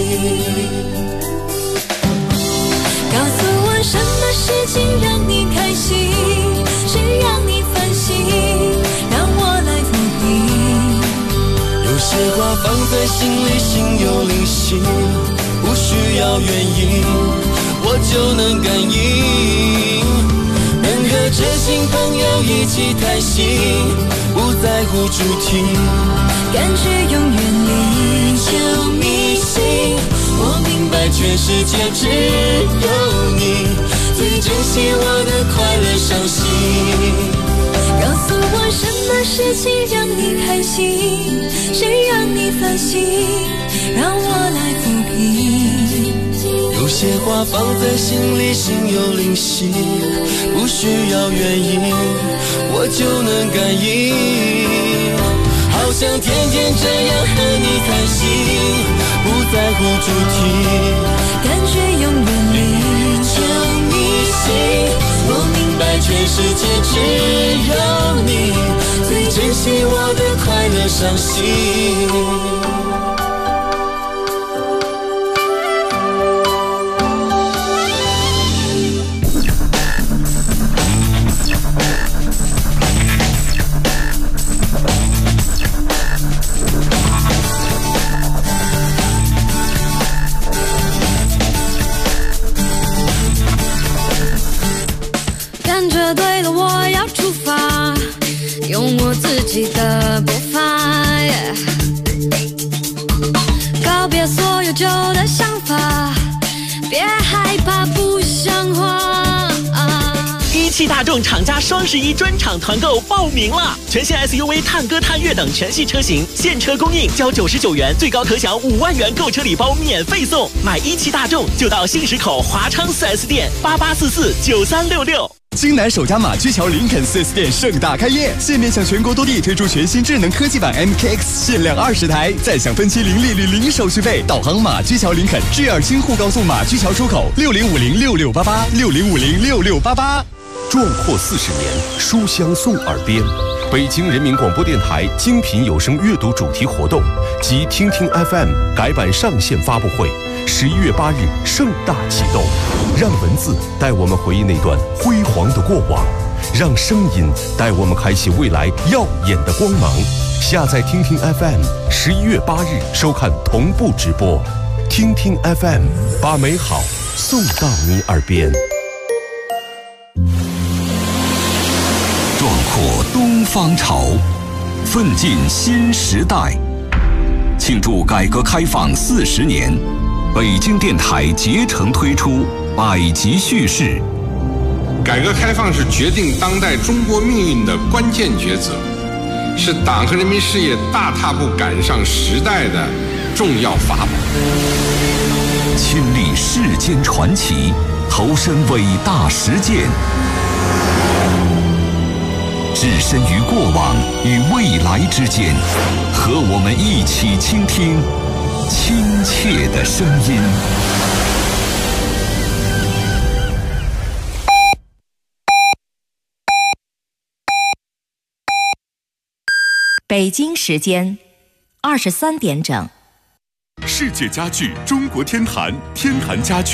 告诉我什么事情让你开心，谁让你烦心，让我来抚平。 有些话放在心里，心有灵犀，不需要原因，我就能感应。能和知心朋友一起开心，不在乎主题， 感觉永远历久弥新。 我明白全世界只有你最珍惜我的快乐伤心。 告诉我什么事情让你开心，谁让你烦心，让我来抚平。 有些话放在心里，心有灵犀，不需要原因，我就能感应。好想天天这样和你开心，不在乎主题， 感觉永远历久弥新。 我明白全世界只有你最珍惜我的快乐伤心。 感觉对了，我要出发，用我自己的步伐，告别所有旧的想法，别害怕不像话。 一汽大众厂家双11专场团购报名了，全新 SUV 探歌探岳等全系车型现车供应，交99元，最高可享5万元购车礼包免费送。买一汽大众就到信实口华昌 4S 店88449366。 京南首家马驹桥林肯 4S 店盛大开业，现面向全国多地推出全新智能科技版 MKX， 限量20台，再享分期零利率零手续费。导航马驹桥林肯 G2 京沪高速马驹桥出口60506688，60506688。 壮阔40年，书香送耳边。北京人民广播电台精品有声阅读主题活动及听听 FM 改版上线发布会，11月8日盛大启动，让文字带我们回忆那段辉煌的过往。 让声音带我们开启未来耀眼的光芒。下载听听 FM，11月8日收看同步直播。听听 FM， 把美好送到你耳边。 壮阔东方潮，奋进新时代。庆祝改革开放40年，北京电台竭诚推出百集叙事。 改革开放是决定当代中国命运的关键抉择，是党和人民事业大踏步赶上时代的重要法宝。 亲历世间传奇，投身伟大实践，置身于过往与未来之间，和我们一起倾听亲切的声音。 北京时间23点整。 世界家具中国天坛，天坛家具